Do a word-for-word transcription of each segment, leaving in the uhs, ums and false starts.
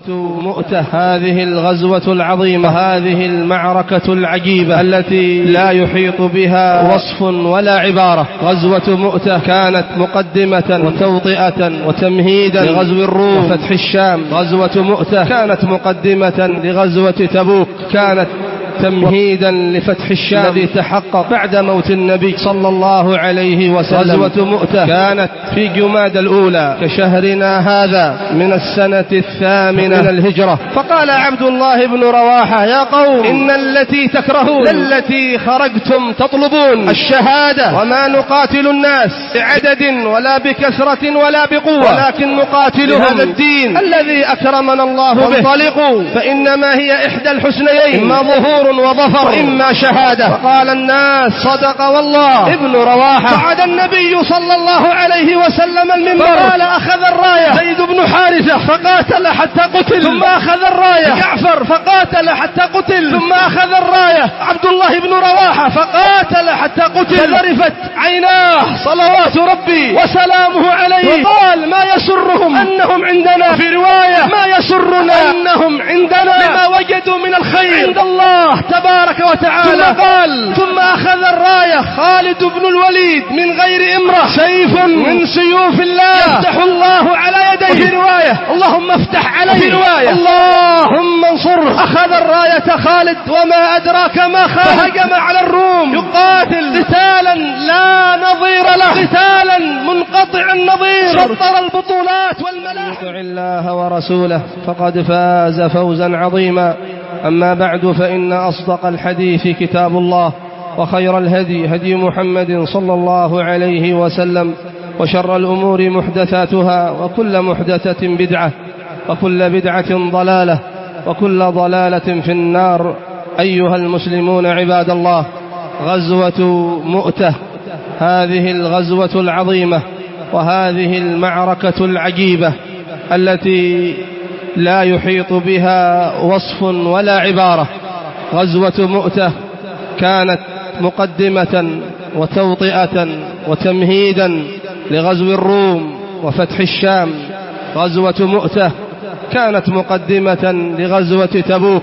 مؤتة. هذه الغزوة العظيمة، هذه المعركة العجيبة التي لا يحيط بها وصف ولا عبارة. غزوة مؤتة كانت مقدمة وتوطئة وتمهيدا لغزو الروم وفتح الشام. غزوة مؤتة كانت مقدمة لغزوة تبوك، كانت تمهيدا لفتح الشام الذي تحقق بعد موت النبي صلى الله عليه وسلم. غزوة مؤتة كانت في جماد الأولى كشهرنا هذا من السنة الثامنة من الهجرة. فقال عبد الله بن رواحة: يا قوم، إن التي تكرهون التي خرجتم تطلبون الشهادة، وما نقاتل الناس بعدد ولا بكثرة ولا بقوة، ولكن نقاتلهم بهذا الدين الذي أكرمنا الله به. انطلقوا، فإنما هي إحدى الحسنيين، إما ظهور وظفر إما شهادة. فقال الناس: صدق والله. ابن رواحة صعد النبي صلى الله عليه وسلم المنبر، فقال: أخذ الراية زيد بن حارثة فقاتل حتى قتل، ثم أخذ الراية جعفر فقاتل حتى قتل، ثم أخذ الراية عبد الله بن رواحة فقاتل حتى قتل. فذرفت عيناه صلوات ربي وسلامه عليه، وقال: ما يسرهم أنهم عندنا، في رواية: ما يسرنا أنهم عندنا لما وجدوا من الخير عند الله تبارك وتعالى. ثم قال: ثم أخذ الراية خالد بن الوليد من غير إمرة، سيف من سيوف الله يفتح الله على يديه، في رواية: اللهم افتح عليه، في رواية: اللهم انصره. أخذ الراية خالد، وما أدراك ما خالد، فهجم على الروم يقاتل قتالا لا نظير له، قتالا منقطع النظير، شطر البطولات والملاحم. يطع الله ورسوله فقد فاز فوزا عظيما. أما بعد، فإن أصدق الحديث كتاب الله، وخير الهدي هدي محمد صلى الله عليه وسلم، وشر الأمور محدثاتها، وكل محدثة بدعة، وكل بدعة ضلالة، وكل ضلالة في النار. أيها المسلمون عباد الله، غزوة مؤتة، هذه الغزوة العظيمة، وهذه المعركة العجيبة التي لا يحيط بها وصف ولا عبارة. غزوة مؤتة كانت مقدمة وتوطئة وتمهيدا لغزو الروم وفتح الشام. غزوة مؤتة كانت مقدمة لغزوة تبوك،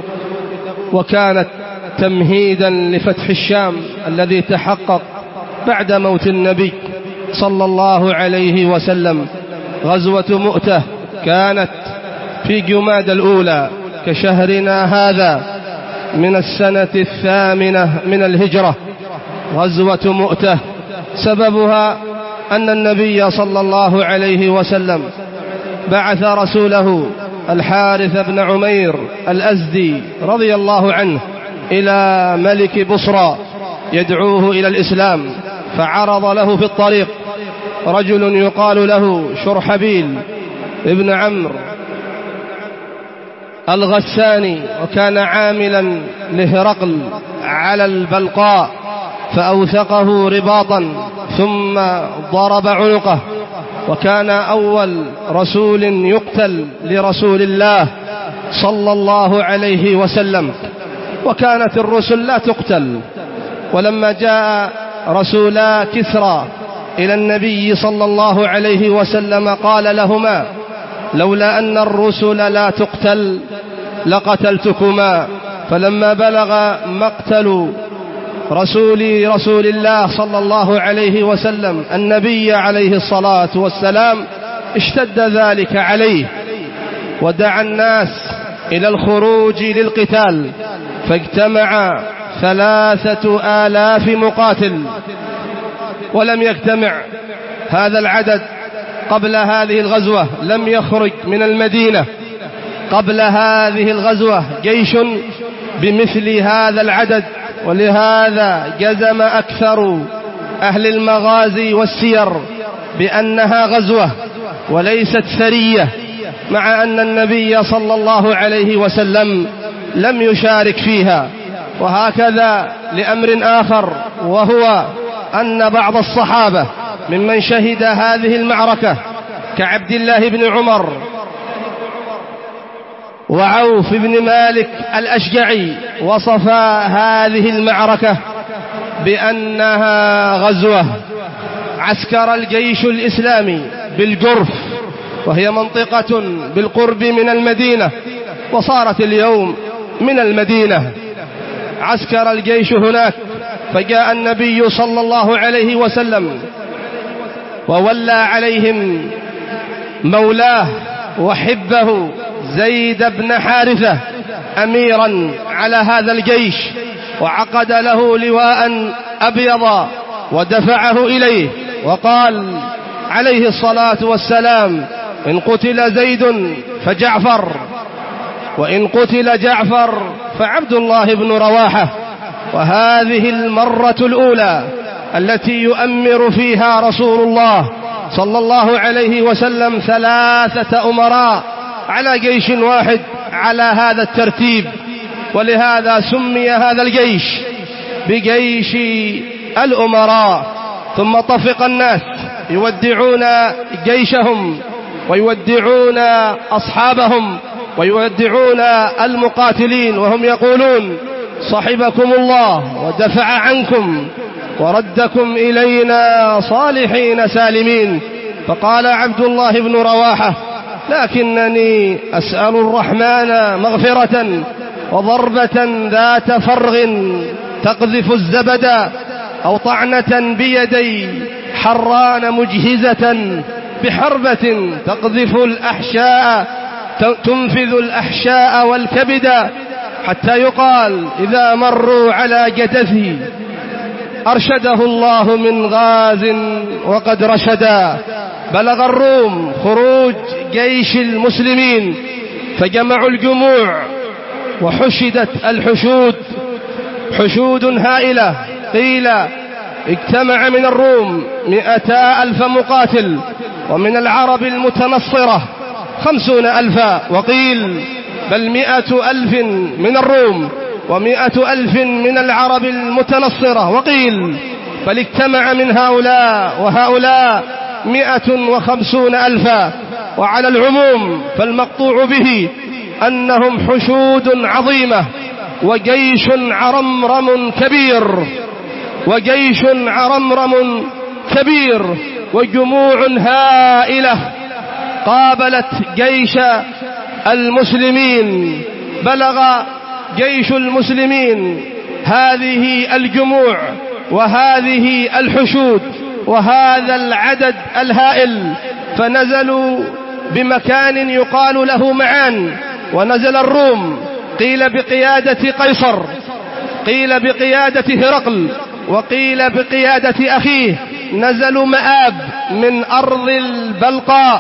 وكانت تمهيدا لفتح الشام الذي تحقق بعد موت النبي صلى الله عليه وسلم. غزوة مؤتة كانت في جماد الأولى كشهرنا هذا من السنة الثامنة من الهجرة. غزوة مؤتة سببها أن النبي صلى الله عليه وسلم بعث رسوله الحارث بن عمير الأزدي رضي الله عنه إلى ملك بصرى يدعوه إلى الإسلام. فعرض له في الطريق رجل يقال له شرحبيل ابن عمرو الغساني، وكان عاملا لهرقل على البلقاء، فأوثقه رباطا ثم ضرب عنقه. وكان أول رسول يقتل لرسول الله صلى الله عليه وسلم، وكانت الرسل لا تقتل. ولما جاء رسولا كسرى إلى النبي صلى الله عليه وسلم قال لهما: لولا أن الرسل لا تقتل لقتلتكما. فلما بلغ مقتل رسول رسول الله صلى الله عليه وسلم النبي عليه الصلاة والسلام اشتد ذلك عليه، ودعا الناس إلى الخروج للقتال، فاجتمع ثلاثة آلاف مقاتل. ولم يجتمع هذا العدد قبل هذه الغزوة، لم يخرج من المدينة قبل هذه الغزوة جيش بمثل هذا العدد. ولهذا جزم أكثر أهل المغازي والسير بأنها غزوة وليست سرية، مع أن النبي صلى الله عليه وسلم لم يشارك فيها. وهكذا لأمر آخر، وهو أن بعض الصحابة ممن شهد هذه المعركة كعبد الله بن عمر وعوف بن مالك الأشجعي وصفا هذه المعركة بأنها غزوة. عسكر الجيش الإسلامي بالجرف وهي منطقة بالقرب من المدينة، وصارت اليوم من المدينة. عسكر الجيش هناك، فجاء النبي صلى الله عليه وسلم وولى عليهم مولاه وحبه زيد بن حارثة أميرا على هذا الجيش، وعقد له لواء أبيض ودفعه إليه، وقال عليه الصلاة والسلام: إن قتل زيد فجعفر، وإن قتل جعفر فعبد الله بن رواحة. وهذه المرة الأولى التي يؤمر فيها رسول الله صلى الله عليه وسلم ثلاثة أمراء على جيش واحد على هذا الترتيب، ولهذا سمي هذا الجيش بجيش الأمراء. ثم طفق الناس يودعون جيشهم ويودعون أصحابهم ويودعون المقاتلين، وهم يقولون: صحبكم الله ودفع عنكم وردكم إلينا صالحين سالمين. فقال عبد الله بن رواحة: لكنني أسأل الرحمن مغفرة وضربة ذات فرغ تقذف الزبد، أو طعنة بيدي حران مجهزة بحربة تقذف الأحشاء تنفذ الأحشاء والكبد، حتى يقال إذا مروا على جدثه أرشده الله من غاز وقد رشدا. بلغ الروم خروج جيش المسلمين، فجمعوا الجموع وحشدت الحشود، حشود هائلة. قيل اجتمع من الروم مئتا ألف مقاتل، ومن العرب المتنصرة خمسون ألفا، وقيل بل مئة ألف من الروم ومئة ألف من العرب المتنصرة، وقيل بل اجتمع من هؤلاء وهؤلاء مئة وخمسون ألفا. وعلى العموم فالمقطوع به أنهم حشود عظيمة وجيش عرمرم كبير وجيش عرمرم كبير وجموع هائلة قابلت جيش المسلمين. بلغ جيش المسلمين هذه الجموع وهذه الحشود وهذا العدد الهائل، فنزلوا بمكان يقال له معان، ونزل الروم قيل بقيادة قيصر، قيل بقيادة هرقل، وقيل بقيادة أخيه. نزلوا مآب من أرض البلقاء،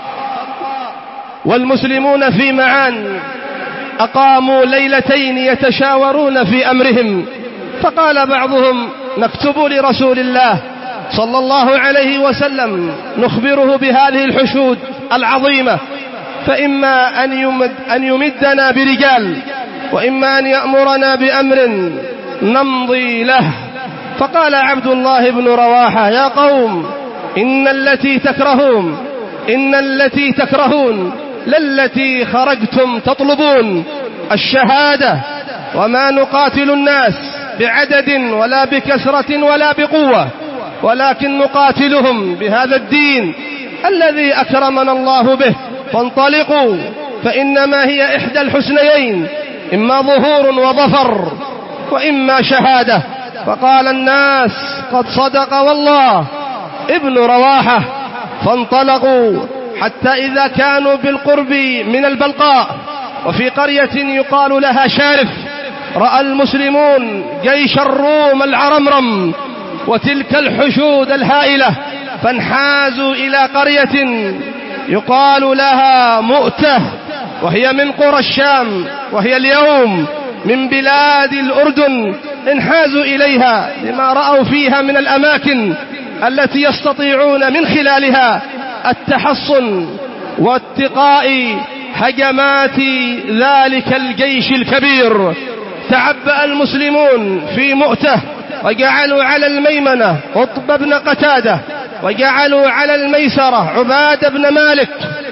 والمسلمون في معان أقاموا ليلتين يتشاورون في أمرهم، فقال بعضهم: نكتب لرسول الله صلى الله عليه وسلم نخبره بهذه الحشود العظيمة، فإما أن, يمد أن يمدنا برجال، وإما أن يأمرنا بأمر نمضي له. فقال عبد الله بن رواحة: يا قوم، إن التي تكرهون إن التي تكرهون للتي خرجتم تطلبون الشهادة، وما نقاتل الناس بعدد ولا بكثرة ولا بقوة، ولكن نقاتلهم بهذا الدين الذي أكرمنا الله به. فانطلقوا، فإنما هي إحدى الحسنيين، إما ظهور وظفر وإما شهادة. فقال الناس: قد صدق والله ابن رواحة. فانطلقوا حتى إذا كانوا بالقرب من البلقاء وفي قرية يقال لها شارف، رأى المسلمون جيش الروم العرمرم وتلك الحشود الهائلة، فانحازوا إلى قرية يقال لها مؤتة، وهي من قرى الشام، وهي اليوم من بلاد الأردن. انحازوا إليها لما رأوا فيها من الأماكن التي يستطيعون من خلالها التحصن واتقاء هجمات ذلك الجيش الكبير. تعبأ المسلمون في مؤتة، وجعلوا على الميمنة عتبة بن قتادة، وجعلوا على الميسرة عبادة بن مالك.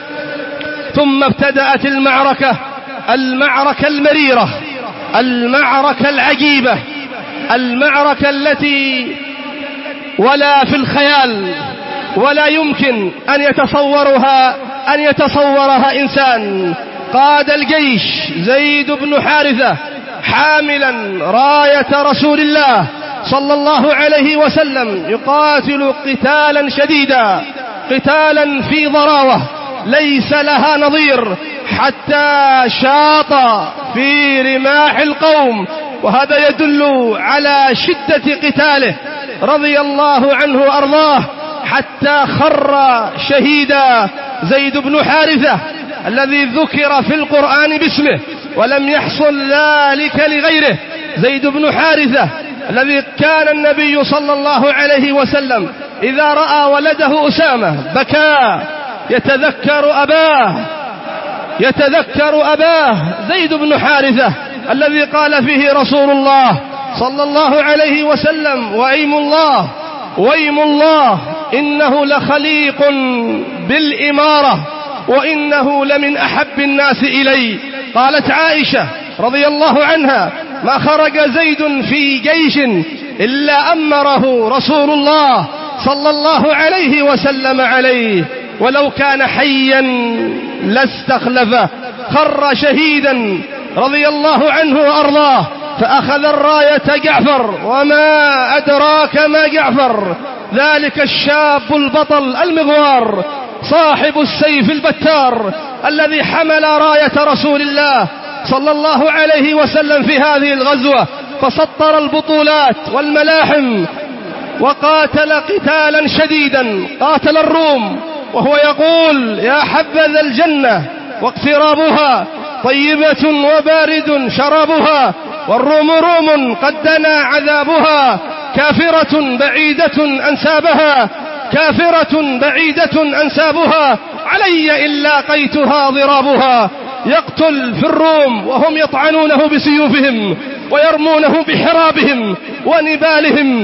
ثم ابتدأت المعركة، المعركة المريرة، المعركة العجيبة، المعركة التي ولا في الخيال ولا يمكن أن يتصورها أن يتصورها إنسان. قاد الجيش زيد بن حارثة حاملا راية رسول الله صلى الله عليه وسلم، يقاتل قتالا شديدا، قتالا في ضراوة ليس لها نظير، حتى شاط في رماح القوم، وهذا يدل على شدة قتاله رضي الله عنه وأرضاه، حتى خر شهيدا زيد بن حارثة الذي ذكر في القرآن باسمه ولم يحصل ذلك لغيره. زيد بن حارثة الذي كان النبي صلى الله عليه وسلم إذا رأى ولده أسامة بكى، يتذكر أباه يتذكر أباه زيد بن حارثة الذي قال فيه رسول الله صلى الله عليه وسلم: وأيم الله وأيم الله إنه لخليق بالإمارة وإنه لمن أحب الناس إلي. قالت عائشة رضي الله عنها: ما خرج زيد في جيش إلا أمره رسول الله صلى الله عليه وسلم عليه، ولو كان حيا لاستخلفه. خر شهيدا رضي الله عنه وأرضاه، فأخذ الراية جعفر. وما أدراك ما جعفر؟ ذلك الشاب البطل المغوار صاحب السيف البتار الذي حمل راية رسول الله صلى الله عليه وسلم في هذه الغزوة، فسطر البطولات والملاحم وقاتل قتالا شديدا، قاتل الروم وهو يقول: يا حبذا الجنة واقترابها طيبة وبارد شرابها، والروم روم قد دنا عذابها، كافرة بعيدة أنسابها كافرة بعيدة أنسابها، علي إن لاقيتها ضرابها. يقتل في الروم وهم يطعنونه بسيوفهم ويرمونه بحرابهم ونبالهم،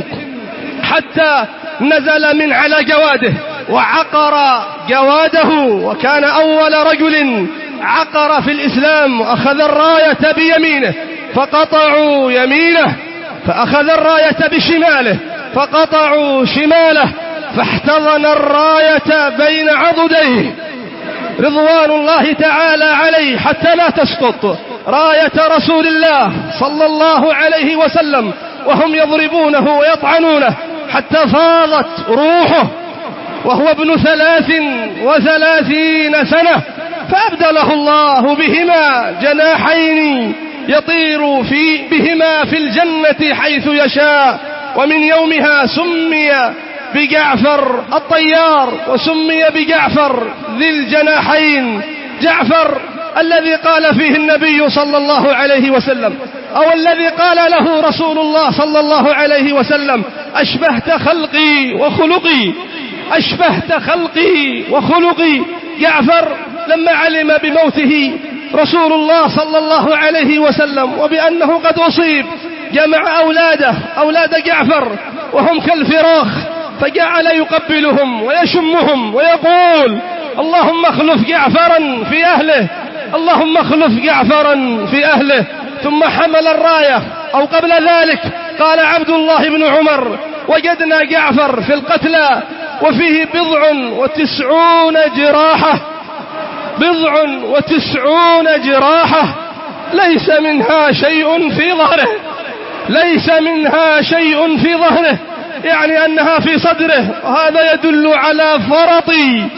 حتى نزل من على جواده وعقر جواده، وكان أول رجل عقر في الإسلام، وأخذ الراية بيمينه فقطعوا يمينه، فأخذ الراية بشماله فقطعوا شماله، فاحتضن الراية بين عضديه رضوان الله تعالى عليه حتى لا تسقط راية رسول الله صلى الله عليه وسلم، وهم يضربونه ويطعنونه حتى فاضت روحه وهو ابن ثلاث وثلاثين سنة، فأبدله الله بهما جناحين يطير في بهما في الجنة حيث يشاء. ومن يومها سمي بجعفر الطيار، وسمي بجعفر ذي الجناحين، جعفر الذي قال فيه النبي صلى الله عليه وسلم، أو الذي قال له رسول الله صلى الله عليه وسلم: أشبهت خلقي وخلقي أشبهت خلقي وخلقي. جعفر لما علم بموته رسول الله صلى الله عليه وسلم وبأنه قد أصيب، جمع أولاده أولاد جعفر وهم كالفراخ، فجعل يقبلهم ويشمهم ويقول: اللهم اخلف جعفرا في أهله اللهم اخلف جعفرا في أهله. ثم حمل الراية، أو قبل ذلك قال عبد الله بن عمر: وجدنا جعفر في القتلى وفيه بضع وتسعون جراحة بضع وتسعون جراحة ليس منها شيء في ظهره ليس منها شيء في ظهره يعني أنها في صدره، وهذا يدل على فرط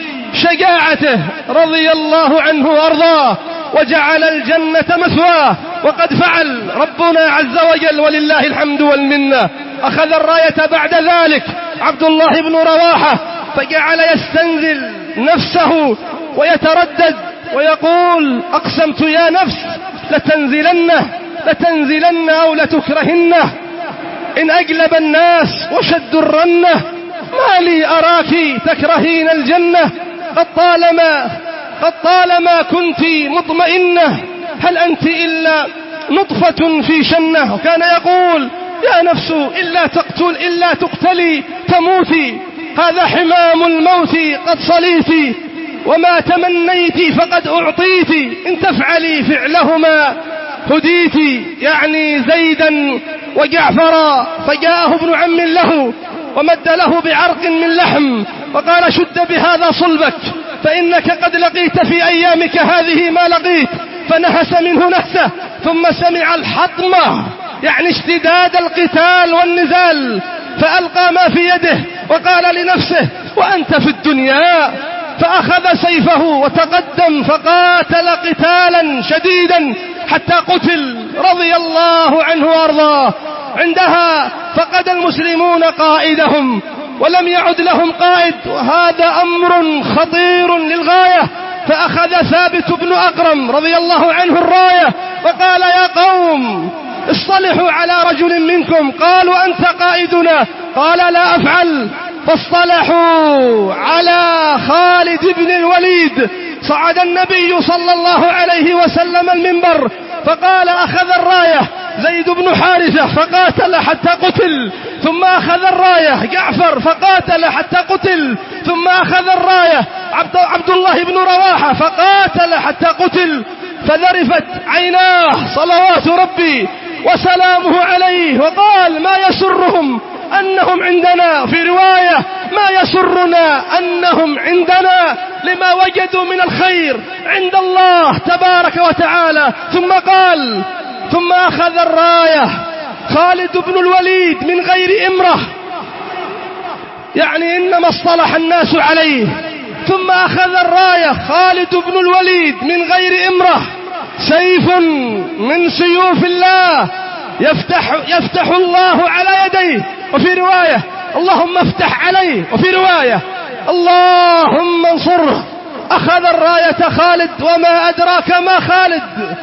شجاعته رضي الله عنه وأرضاه، وجعل الجنة مثواه، وقد فعل ربنا عز وجل ولله الحمد والمنة. أخذ الراية بعد ذلك عبد الله بن رواحة، فجعل يستنزل نفسه ويتردد ويقول: أقسمت يا نفس لتنزلنه لتنزلن أو لتكرهنه، إن أجلب الناس وشدوا الرنة، ما لي أراك تكرهين الجنة، قد طالما قد طالما كنت مطمئنة، هل أنت إلا نطفة في شنة. وكان يقول: يا نفس إلا تقتل إلا تقتلي تموتي، هذا حمام الموت قد صليت، وما تمنيت فقد أعطيت، إن تفعلي فعلهما هديت، يعني زيدا وجعفرا. فجاءه ابن عم له ومد له بعرق من لحم وقال: شد بهذا صلبك فإنك قد لقيت في أيامك هذه ما لقيت. فنهس منه نهسة، ثم سمع الحطمة، يعني اشتداد القتال والنزال، فألقى ما في يده وقال لنفسه: وأنت في الدنيا. فأخذ سيفه وتقدم فقاتل قتالا شديدا حتى قتل رضي الله عنه وارضاه. عندها فقد المسلمون قائدهم ولم يعد لهم قائد، وهذا أمر خطير للغاية. فأخذ ثابت بن أقرم رضي الله عنه الراية وقال: يا قوم اصطلحوا على رجل منكم. قالوا: أنت قائدنا. قال: لا أفعل. فاصطلحوا على خالد بن الوليد. صعد النبي صلى الله عليه وسلم المنبر فقال: أخذ الراية زيد بن حارثة فقاتل حتى قتل، ثم أخذ الراية جعفر فقاتل حتى قتل، ثم أخذ الراية عبد الله بن رواحة فقاتل حتى قتل. فذرفت عيناه صلوات ربي وسلامه عليه وقال: ما يسرهم أنهم عندنا، في رواية: ما يسرنا أنهم عندنا، لما وجدوا من الخير عند الله تبارك وتعالى. ثم قال: ثم أخذ الراية خالد بن الوليد من غير إمرة، يعني إنما اصطلح الناس عليه. ثم أخذ الراية خالد بن الوليد من غير إمرة، سيف من سيوف الله يفتح, يفتح الله على يديه، وفي رواية: اللهم افتح عليه، وفي رواية: اللهم انصره. أخذ الراية خالد، وما أدراك ما خالد،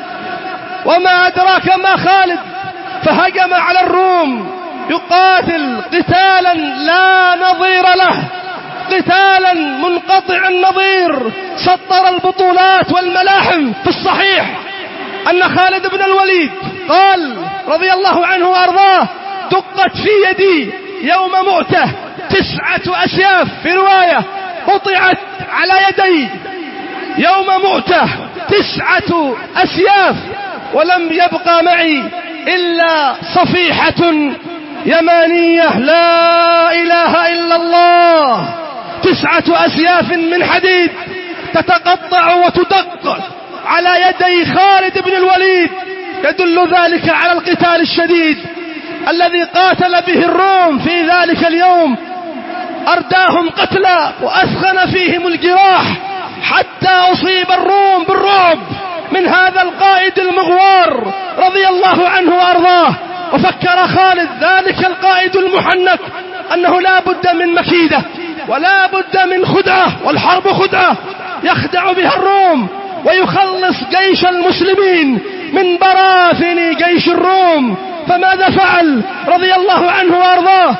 وما أدراك ما خالد، فهجم على الروم يقاتل قتالا لا نظير له، قتالا منقطع النظير. سطر البطولات والملاحم في الصحيح أن خالد بن الوليد قال رضي الله عنه وأرضاه: دقت في يدي يوم مؤتة تسعة أسياف، في رواية: قطعت على يدي يوم مؤتة تسعة أسياف، ولم يبقى معي إلا صفيحة يمانية لا إله إلا الله. تسعة أسياف من حديد تتقطع وتدق على يدي خالد بن الوليد، يدل ذلك على القتال الشديد الذي قاتل به الروم في ذلك اليوم. أرداهم قتلى وأثخن فيهم الجراح، حتى أصيب الروم بالرعب من هذا القائد المغوار رضي الله عنه وأرضاه. وفكر خالد ذلك القائد المحنك أنه لا بد من مكيدة ولا بد من خدعة، والحرب خدعة يخدع بها الروم ويخلص جيش المسلمين من براثن جيش الروم. فماذا فعل رضي الله عنه وأرضاه؟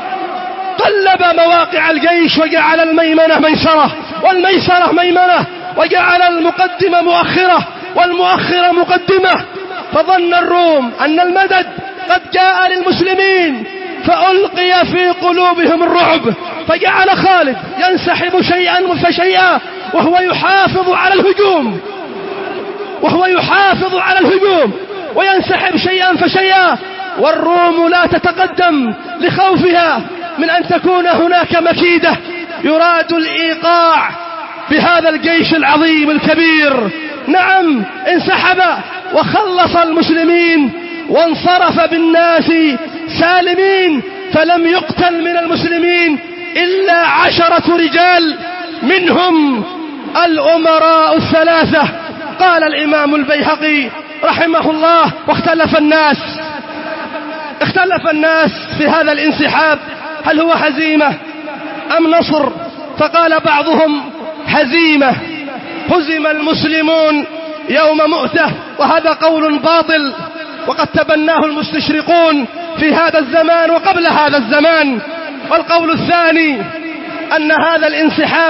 قلب مواقع الجيش وجعل الميمنة ميسرة والميسرة ميمنة، وجعل المقدمة مؤخرة والمؤخرة مقدمة. فظن الروم أن المدد قد جاء للمسلمين، فألقي في قلوبهم الرعب، فجعل خالد ينسحب شيئا فشيئا وهو يحافظ على الهجوم وهو يحافظ على الهجوم وينسحب شيئا فشيئا، والروم لا تتقدم لخوفها من أن تكون هناك مكيدة يراد الإيقاع بهذا الجيش العظيم الكبير. نعم، انسحب وخلص المسلمين وانصرف بالناس سالمين، فلم يقتل من المسلمين إلا عشرة رجال، منهم الأمراء الثلاثة. قال الإمام البيهقي رحمه الله: واختلف الناس اختلف الناس في هذا الانسحاب، هل هو هزيمة أم نصر؟ فقال بعضهم: هزيمة، هزم المسلمون يوم مؤتة، وهذا قول باطل وقد تبناه المستشرقون في هذا الزمان وقبل هذا الزمان. والقول الثاني أن هذا الانسحاب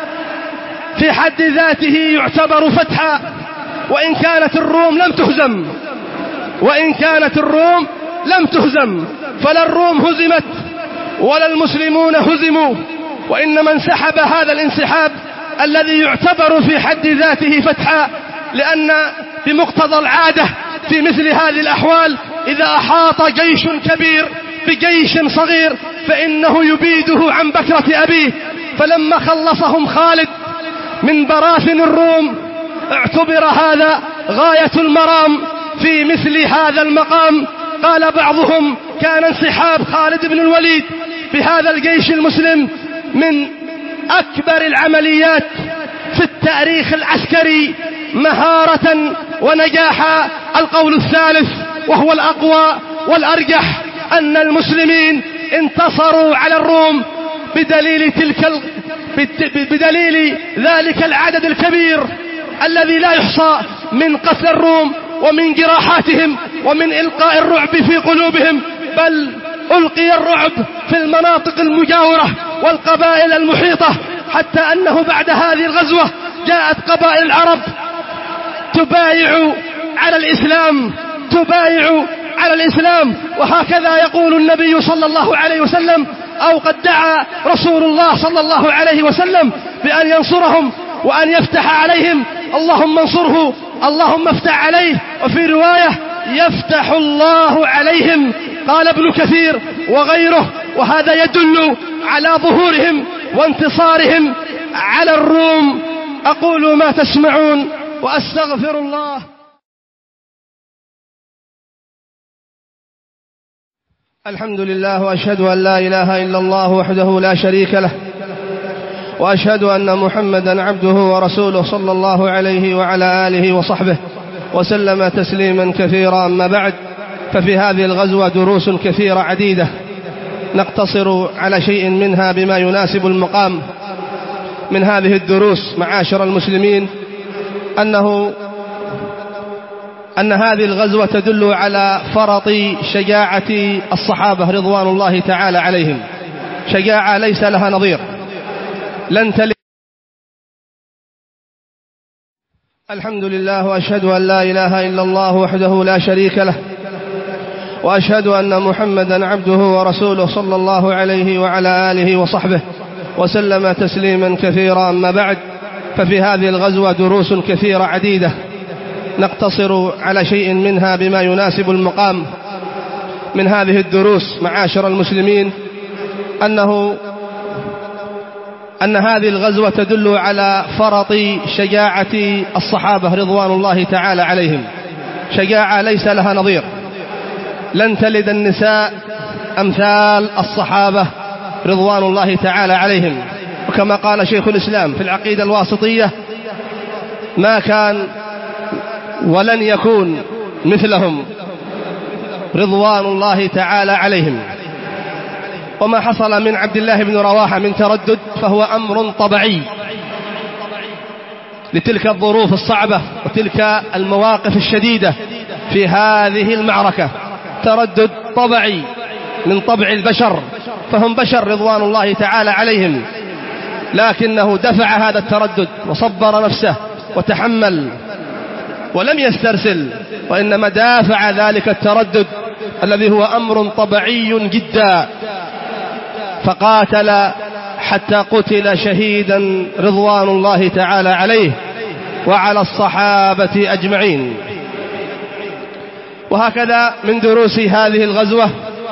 في حد ذاته يعتبر فتحا، وإن كانت الروم لم تهزم وإن كانت الروم لم تهزم فلا الروم هزمت ولا المسلمون هزموا، وإنما انسحب هذا الانسحاب الذي يعتبر في حد ذاته فتحا، لأن بمقتضى العادة في مثل هذه الأحوال إذا أحاط جيش كبير بجيش صغير فإنه يبيده عن بكرة أبيه. فلما خلصهم خالد من براثن الروم، اعتبر هذا غاية المرام في مثل هذا المقام. قال بعضهم كان انسحاب خالد بن الوليد بهذا الجيش المسلم من أكبر العمليات في التاريخ العسكري مهارة ونجاحا. القول الثالث وهو الأقوى والأرجح أن المسلمين انتصروا على الروم بدليل تلك ال... بدليل ذلك العدد الكبير الذي لا يحصى من قتل الروم ومن جراحاتهم ومن إلقاء الرعب في قلوبهم، بل ألقي الرعب في المناطق المجاورة والقبائل المحيطة، حتى أنه بعد هذه الغزوة جاءت قبائل العرب تبايع على الإسلام تبايع على الإسلام. وهكذا يقول النبي صلى الله عليه وسلم، أو قد دعا رسول الله صلى الله عليه وسلم بأن ينصرهم وأن يفتح عليهم. اللهم انصره، اللهم افتح عليه. وفي رواية يفتح الله عليهم. قال ابن كثير وغيره، وهذا يدل على ظهورهم وانتصارهم على الروم. أقول ما تسمعون وأستغفر الله. الحمد لله، وأشهد أن لا إله إلا الله وحده لا شريك له، وأشهد أن محمدا عبده ورسوله صلى الله عليه وعلى آله وصحبه وسلم تسليما كثيرا. أما بعد، ففي هذه الغزوة دروس كثيرة عديدة نقتصر على شيء منها بما يناسب المقام. من هذه الدروس معاشر المسلمين أنه أن هذه الغزوة تدل على فرط شجاعة الصحابة رضوان الله تعالى عليهم، شجاعة ليس لها نظير لن تلد. الحمد لله، وأشهد أن لا إله إلا الله وحده لا شريك له، وأشهد أن محمدا عبده ورسوله صلى الله عليه وعلى آله وصحبه وسلم تسليما كثيرا. أما بعد، ففي هذه الغزوة دروس كثيرة عديدة نقتصر على شيء منها بما يناسب المقام. من هذه الدروس معاشر المسلمين أنه أن هذه الغزوة تدل على فرط شجاعة الصحابة رضوان الله تعالى عليهم، شجاعة ليس لها نظير لن تلد النساء أمثال الصحابة رضوان الله تعالى عليهم. وكما قال شيخ الإسلام في العقيدة الواسطية: ما كان ولن يكون مثلهم رضوان الله تعالى عليهم. وما حصل من عبد الله بن رواحة من تردد فهو أمر طبيعي لتلك الظروف الصعبة وتلك المواقف الشديدة في هذه المعركة. تردد طبيعي من طبع البشر، فهم بشر رضوان الله تعالى عليهم، لكنه دفع هذا التردد وصبر نفسه وتحمل ولم يسترسل، وإنما دافع ذلك التردد الذي هو أمر طبيعي جدا، فقاتل حتى قتل شهيدا رضوان الله تعالى عليه وعلى الصحابة أجمعين. وهكذا من دروس هذه الغزوة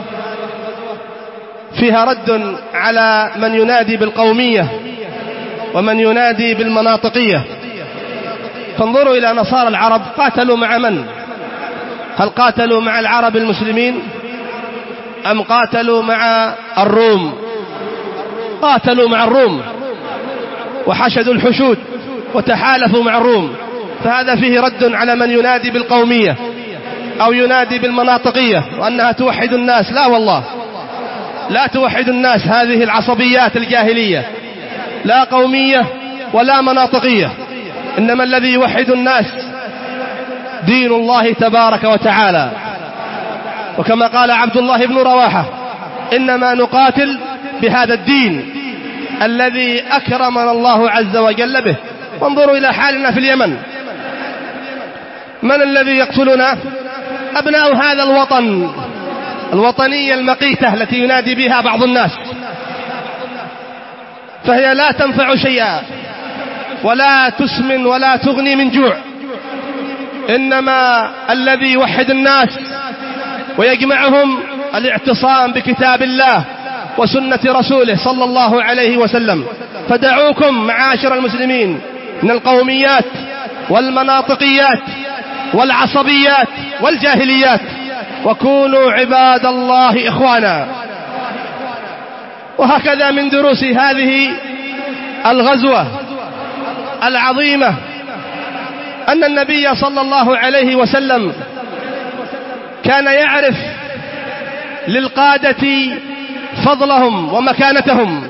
فيها رد على من ينادي بالقومية ومن ينادي بالمناطقية. فانظروا إلى نصارى العرب، قاتلوا مع من؟ هل قاتلوا مع العرب المسلمين أم قاتلوا مع الروم؟ قاتلوا مع الروم وحشدوا الحشود وتحالفوا مع الروم. فهذا فيه رد على من ينادي بالقومية أو ينادي بالمناطقية وأنها توحد الناس. لا والله، لا توحد الناس هذه العصبيات الجاهلية، لا قومية ولا مناطقية، إنما الذي يوحد الناس دين الله تبارك وتعالى. وكما قال عبد الله بن رواحة: إنما نقاتل بهذا الدين الذي أكرمنا الله عز وجل به. وانظروا إلى حالنا في اليمن، من الذي يقتلنا؟ أبناء هذا الوطن، الوطنية المقيتة التي ينادي بها بعض الناس، فهي لا تنفع شيئا ولا تسمن ولا تغني من جوع، إنما الذي يوحد الناس ويجمعهم الاعتصام بكتاب الله وسنة رسوله صلى الله عليه وسلم. فدعوكم معاشر المسلمين من القوميات والمناطقيات والعصبيات والجاهليات، وكونوا عباد الله إخوانا. وهكذا من دروس هذه الغزوة العظيمة أن النبي صلى الله عليه وسلم كان يعرف للقادة فضلهم ومكانتهم،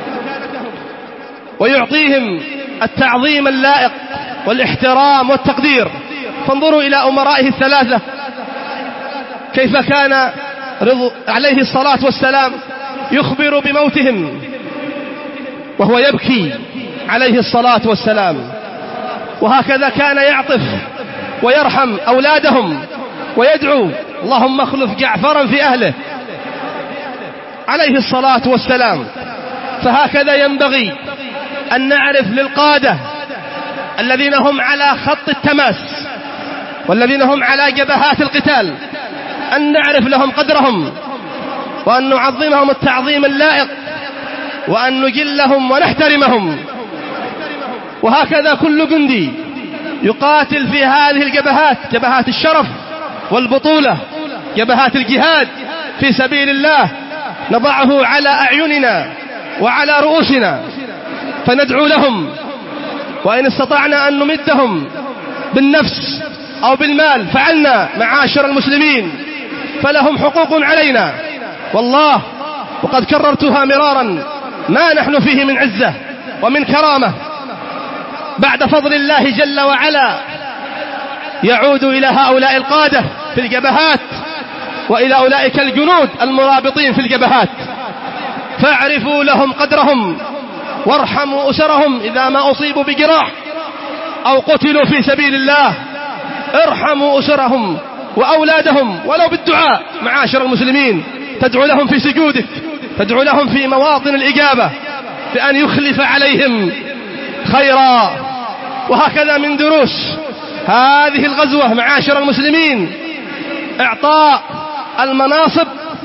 ويعطيهم التعظيم اللائق والاحترام والتقدير. فانظروا إلى أمرائه الثلاثة كيف كان عليه الصلاة والسلام يخبر بموتهم وهو يبكي عليه الصلاة والسلام، وهكذا كان يعطف ويرحم أولادهم ويدعو اللهم اخلف جعفرا في أهله عليه الصلاة والسلام. فهكذا ينبغي أن نعرف للقادة الذين هم على خط التماس والذين هم على جبهات القتال أن نعرف لهم قدرهم، وأن نعظمهم التعظيم اللائق، وأن نجلهم ونحترمهم. وهكذا كل جندي يقاتل في هذه الجبهات، جبهات الشرف والبطولة، جبهات الجهاد في سبيل الله، نضعه على أعيننا وعلى رؤوسنا فندعو لهم، وإن استطعنا أن نمدهم بالنفس أو بالمال فعلنا معاشر المسلمين، فلهم حقوق علينا والله، وقد كررتها مرارا، ما نحن فيه من عزة ومن كرامة بعد فضل الله جل وعلا يعود إلى هؤلاء القادة في الجبهات وإلى أولئك الجنود المرابطين في الجبهات. فاعرفوا لهم قدرهم وارحموا أسرهم إذا ما أصيبوا بجراح أو قتلوا في سبيل الله، ارحموا أسرهم وأولادهم ولو بالدعاء معاشر المسلمين. تدعو لهم في سجودك، تدعو لهم في مواطن الإجابة بأن يخلف عليهم خيرا. وهكذا من دروس هذه الغزوة معاشر المسلمين إعطاء المناصب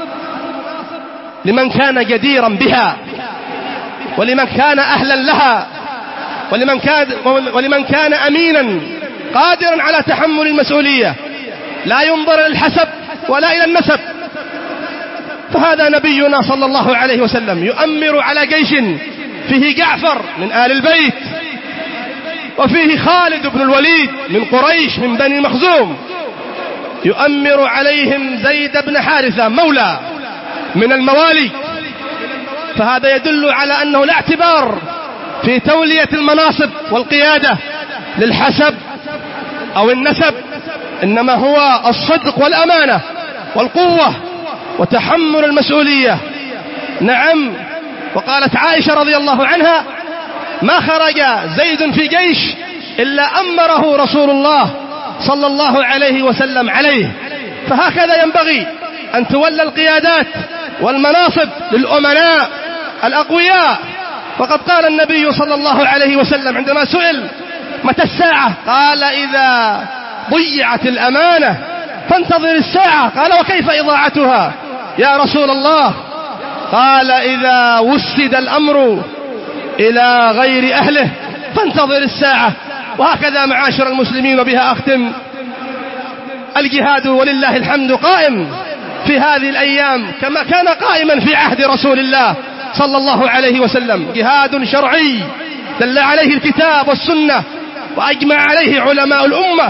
لمن كان جديرا بها، ولمن كان أهلا لها، ولمن كان, ولمن كان أمينا قادرا على تحمل المسؤولية، لا ينظر إلى الحسب ولا إلى النسب. فهذا نبينا صلى الله عليه وسلم يؤمر على جيش فيه جعفر من آل البيت، وفيه خالد بن الوليد من قريش من بني مخزوم، يؤمر عليهم زيد بن حارثة مولى من الموالي. فهذا يدل على أنه لا اعتبار في تولية المناصب والقيادة للحسب أو النسب، إنما هو الصدق والأمانة والقوة وتحمل المسؤولية. نعم، وقالت عائشة رضي الله عنها: ما خرج زيد في جيش إلا أمره رسول الله صلى الله عليه وسلم عليه. فهكذا ينبغي أن تولى القيادات والمناصب للأمناء الأقوياء. فقد قال النبي صلى الله عليه وسلم عندما سئل متى الساعة قال: إذا ضيعت الأمانة فانتظر الساعة. قال: وكيف إضاعتها يا رسول الله؟ قال: إذا وسد الأمر إلى غير أهله فانتظر الساعة. وهكذا معاشر المسلمين، وبها أختم، الجهاد ولله الحمد قائم في هذه الأيام كما كان قائما في عهد رسول الله صلى الله عليه وسلم، جهاد شرعي دل عليه الكتاب والسنة وأجمع عليه علماء الأمة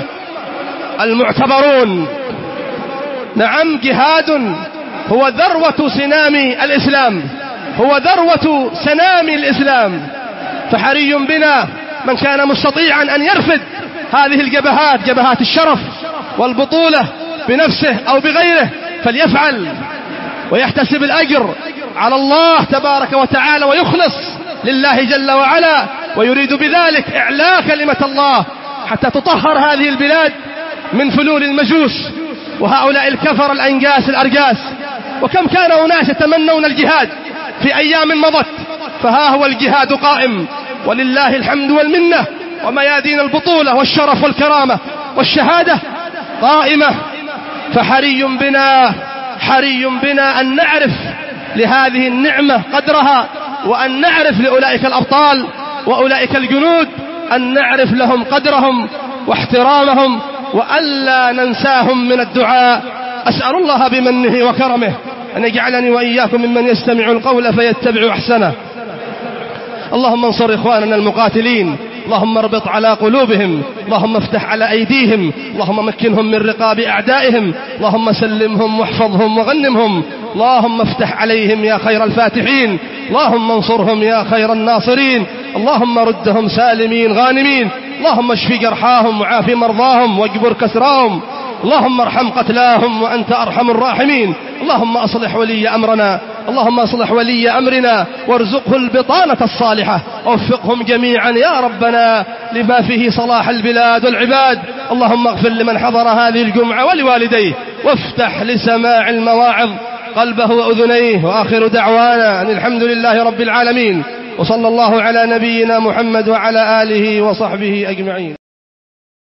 المعتبرون. نعم، جهاد هو ذروة سنام الإسلام، هو ذروة سنام الإسلام. فحري بنا من كان مستطيعا أن يرفد هذه الجبهات، جبهات الشرف والبطولة بنفسه أو بغيره، فليفعل ويحتسب الأجر على الله تبارك وتعالى، ويخلص لله جل وعلا، ويريد بذلك إعلاء كلمة الله حتى تطهر هذه البلاد من فلول المجوس وهؤلاء الكفر الأنجاس الأرجاس. وكم كان أناس يتمنون الجهاد في أيام مضت، فها هو الجهاد قائم ولله الحمد والمنة، وميادين البطولة والشرف والكرامة والشهادة قائمة. فحري بنا حري بنا أن نعرف لهذه النعمة قدرها، وأن نعرف لأولئك الأبطال وأولئك الجنود أن نعرف لهم قدرهم واحترامهم وألا ننساهم من الدعاء. أسأل الله بمنه وكرمه أن يجعلني وإياكم ممن يستمع القول فيتبع أحسنه. اللهم انصر إخواننا المقاتلين، اللهم اربط على قلوبهم، اللهم افتح على أيديهم، اللهم مكنهم من رقاب أعدائهم، اللهم سلمهم واحفظهم وغنمهم، اللهم افتح عليهم يا خير الفاتحين، اللهم انصرهم يا خير الناصرين، اللهم ردهم سالمين غانمين، اللهم اشف جرحاهم وعاف مرضاهم واجبر كسراهم، اللهم ارحم قتلاهم وأنت أرحم الراحمين. اللهم أصلح ولي أمرنا، اللهم أصلح ولي أمرنا وارزقه البطانة الصالحة، ووفقهم جميعا يا ربنا لما فيه صلاح البلاد والعباد. اللهم اغفر لمن حضر هذه الجمعة ولوالديه، وافتح لسماع المواعظ قلبه وأذنيه. وآخر دعوانا أن الحمد لله رب العالمين، وصلى الله على نبينا محمد وعلى آله وصحبه أجمعين.